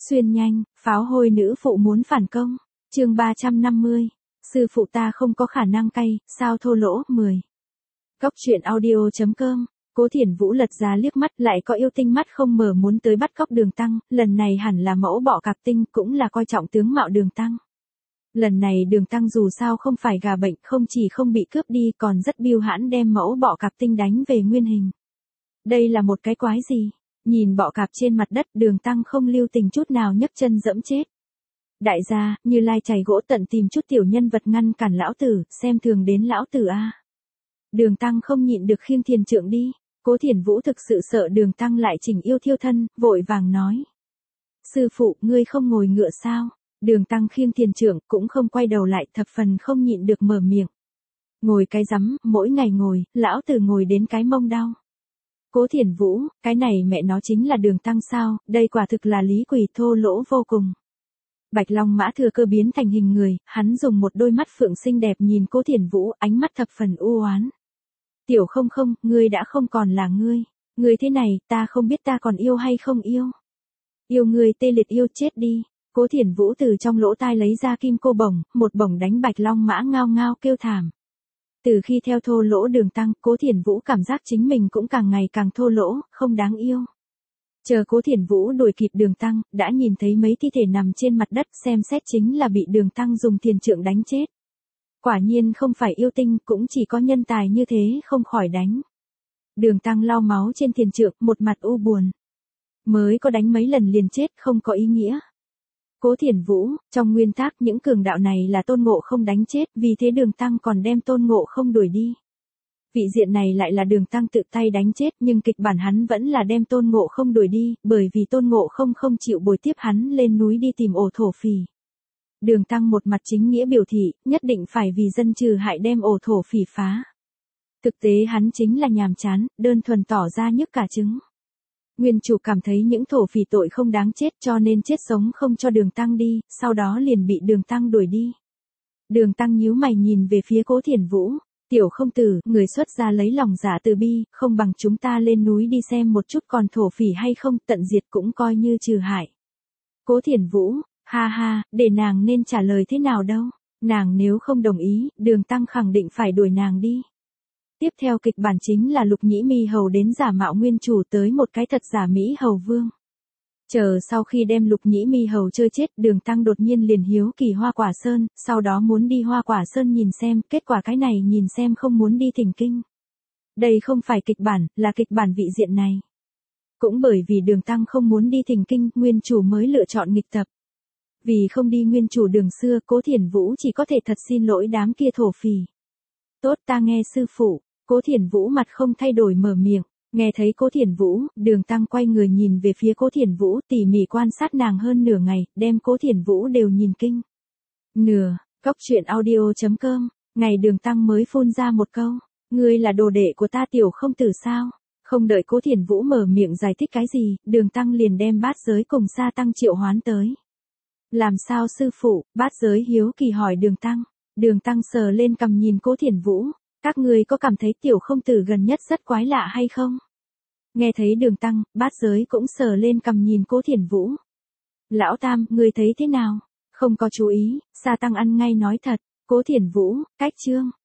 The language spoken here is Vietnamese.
Xuyên nhanh, pháo hôi nữ phụ muốn phản công. Chương 350. Sư phụ ta không có khả năng cay, sao thô lỗ. 10. Góc truyện audio.com. Cố Thiển Vũ lật ra liếc mắt, lại có yêu tinh mắt không mở muốn tới bắt cóc Đường Tăng, lần này hẳn là mẫu bọ cạp tinh, cũng là coi trọng tướng mạo Đường Tăng. Lần này Đường Tăng dù sao không phải gà bệnh, không chỉ không bị cướp đi còn rất biêu hãn đem mẫu bọ cạp tinh đánh về nguyên hình. Đây là một cái quái gì? Nhìn bọ cạp trên mặt đất, Đường Tăng không lưu tình chút nào nhấc chân dẫm chết. Đại gia, Như Lai chày gỗ tận tìm chút tiểu nhân vật ngăn cản lão tử, xem thường đến lão tử a. Đường Tăng không nhịn được khiêng thiền trượng đi. Cố Thiển Vũ thực sự sợ Đường Tăng lại chỉnh yêu thiêu thân, vội vàng nói. Sư phụ, ngươi không ngồi ngựa sao? Đường Tăng khiêng thiền trượng cũng không quay đầu lại, thập phần không nhịn được mở miệng. Ngồi cái rắm, mỗi ngày ngồi, lão tử ngồi đến cái mông đau. Cố Thiển Vũ, cái này mẹ nó chính là Đường Tăng sao, đây quả thực là lý quỷ thô lỗ vô cùng. Bạch Long Mã thừa cơ biến thành hình người, hắn dùng một đôi mắt phượng xinh đẹp nhìn Cố Thiển Vũ, ánh mắt thập phần u oán. Tiểu không không, ngươi đã không còn là ngươi. Ngươi thế này, ta không biết ta còn yêu hay không yêu. Yêu ngươi tê liệt yêu chết đi. Cố Thiển Vũ từ trong lỗ tai lấy ra kim cô bổng, một bổng đánh Bạch Long Mã ngao ngao kêu thảm. Từ khi theo thô lỗ Đường Tăng, Cố Thiển Vũ cảm giác chính mình cũng càng ngày càng thô lỗ, không đáng yêu. Chờ Cố Thiển Vũ đuổi kịp Đường Tăng, đã nhìn thấy mấy thi thể nằm trên mặt đất, xem xét chính là bị Đường Tăng dùng thiền trượng đánh chết. Quả nhiên không phải yêu tinh, cũng chỉ có nhân tài như thế không khỏi đánh. Đường Tăng lau máu trên thiền trượng, một mặt u buồn. Mới có đánh mấy lần liền chết, không có ý nghĩa. Cố Thiển Vũ, trong nguyên tắc những cường đạo này là Tôn Ngộ Không đánh chết, vì thế Đường Tăng còn đem Tôn Ngộ Không đuổi đi. Vị diện này lại là Đường Tăng tự tay đánh chết, nhưng kịch bản hắn vẫn là đem Tôn Ngộ Không đuổi đi, bởi vì Tôn Ngộ Không không chịu bồi tiếp hắn lên núi đi tìm ổ thổ phỉ. Đường Tăng một mặt chính nghĩa biểu thị, nhất định phải vì dân trừ hại đem ổ thổ phỉ phá. Thực tế hắn chính là nhàm chán, đơn thuần tỏ ra nhức cả trứng. Nguyên chủ cảm thấy những thổ phỉ tội không đáng chết cho nên chết sống không cho Đường Tăng đi, sau đó liền bị Đường Tăng đuổi đi. Đường Tăng nhíu mày nhìn về phía Cố Thiển Vũ. Tiểu không tử, người xuất gia lấy lòng giả từ bi, không bằng chúng ta lên núi đi xem một chút còn thổ phỉ hay không, tận diệt cũng coi như trừ hại. Cố Thiển Vũ, ha ha, để nàng nên trả lời thế nào đâu. Nàng nếu không đồng ý, Đường Tăng khẳng định phải đuổi nàng đi. Tiếp theo kịch bản chính là Lục Nhĩ Mi Hầu đến giả mạo nguyên chủ tới một cái thật giả Mỹ Hầu Vương. Chờ sau khi đem Lục Nhĩ Mi Hầu chơi chết, Đường Tăng đột nhiên liền hiếu kỳ Hoa Quả Sơn, sau đó muốn đi Hoa Quả Sơn nhìn xem, kết quả cái này nhìn xem không muốn đi Thỉnh Kinh. Đây không phải kịch bản, là kịch bản vị diện này. Cũng bởi vì Đường Tăng không muốn đi Thỉnh Kinh, nguyên chủ mới lựa chọn nghịch tập. Vì không đi nguyên chủ đường xưa, Cố Thiển Vũ chỉ có thể thật xin lỗi đám kia thổ phỉ. Tốt, ta nghe sư phụ. Cố Thiển Vũ mặt không thay đổi mở miệng. Nghe thấy Cố Thiển Vũ, Đường Tăng quay người nhìn về phía Cố Thiển Vũ, tỉ mỉ quan sát nàng hơn nửa ngày, đem Cố Thiển Vũ đều nhìn kinh. Góc truyện audio.com. Ngày Đường Tăng mới phun ra một câu. Ngươi là đồ đệ của ta tiểu không tử sao? Không đợi Cố Thiển Vũ mở miệng giải thích cái gì, Đường Tăng liền đem Bát Giới cùng Sa Tăng triệu hoán tới. Làm sao sư phụ? Bát Giới hiếu kỳ hỏi Đường Tăng. Đường Tăng sờ lên cằm nhìn Cố Thiển Vũ. Các ngươi có cảm thấy tiểu không tử gần nhất rất quái lạ hay không? Nghe thấy Đường Tăng, Bát Giới cũng sờ lên cằm nhìn Cố Thiển Vũ. Lão Tam, ngươi thấy thế nào? Không có chú ý, Sa Tăng ăn ngay nói thật. Cố Thiển Vũ, cách chương.